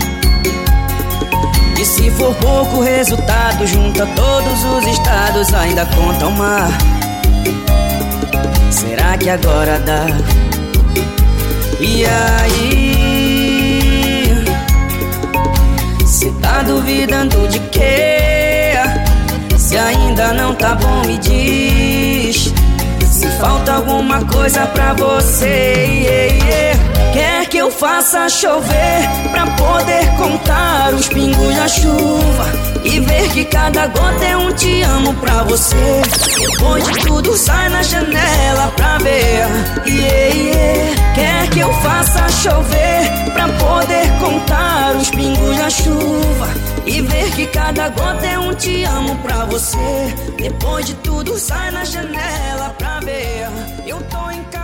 Speaker 12: e se for pouco resultado, junta todos os estados, ainda conta o mar. Será que agora dá? E aí? Cê tá duvidando de quê? Se ainda não tá bom, me diz. Se falta alguma coisa pra você, yeah, yeah. Quer que eu faça chover pra poder contar os pingos da chuva e ver que cada gota é um te amo pra você. Depois de tudo sai na janela pra ver, yeah, yeah. Quer que eu faça chover pra poder contar os pingos da chuva e ver que cada gota é um te amo pra você. Depois de tudo sai na janela pra ver. Eu tô em